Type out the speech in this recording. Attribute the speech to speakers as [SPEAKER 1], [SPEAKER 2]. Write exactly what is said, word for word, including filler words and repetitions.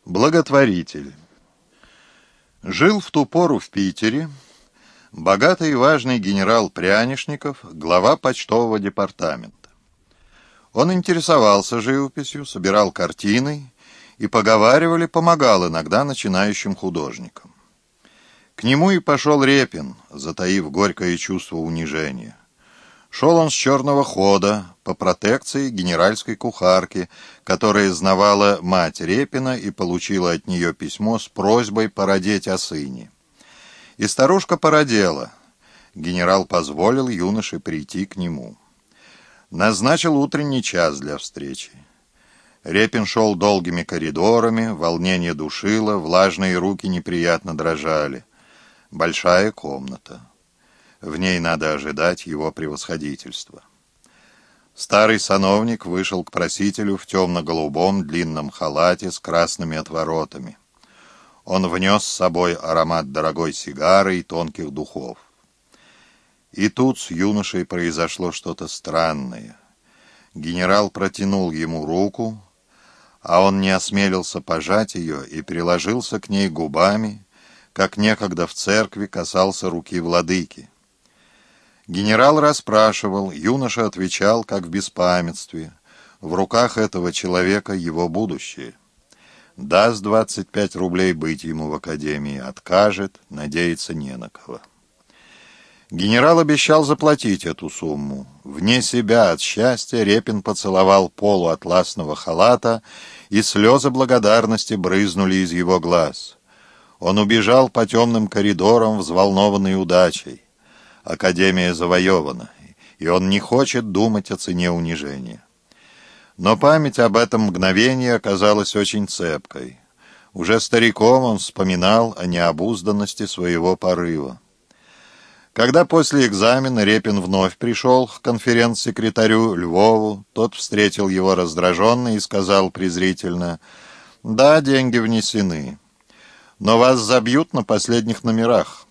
[SPEAKER 1] Благотворитель. Жил в ту пору в Питере богатый и важный генерал Прянишников, глава почтового департамента. Он интересовался живописью, собирал картины и, поговаривали, помогал иногда начинающим художникам. К нему и пошел Репин, затаив горькое чувство унижения. Шел он с черного хода, по протекции генеральской кухарки, которая знавала мать Репина и получила от нее письмо с просьбой породеть о сыне. И старушка породела. Генерал позволил юноше прийти к нему. Назначил утренний час для встречи. Репин шел долгими коридорами, волнение душило, влажные руки неприятно дрожали. Большая комната. В ней надо ожидать его превосходительства. Старый сановник вышел к просителю в темно-голубом длинном халате с красными отворотами. Он внес с собой аромат дорогой сигары и тонких духов. И тут с юношей произошло что-то странное. Генерал протянул ему руку, а он не осмелился пожать ее и приложился к ней губами, как некогда в церкви касался руки владыки. Генерал расспрашивал, юноша отвечал, как в беспамятстве. В руках этого человека его будущее. Даст двадцать пять рублей быть ему в академии, откажет, надеяться не на кого. Генерал обещал заплатить эту сумму. Вне себя от счастья Репин поцеловал полу атласного халата, и слезы благодарности брызнули из его глаз. Он убежал по темным коридорам, взволнованный удачей. Академия завоевана, и он не хочет думать о цене унижения. Но память об этом мгновении оказалась очень цепкой. Уже стариком он вспоминал о необузданности своего порыва. Когда после экзамена Репин вновь пришел к конференц-секретарю Львову, тот встретил его раздраженно и сказал презрительно: «Да, деньги внесены, но вас забьют на последних номерах.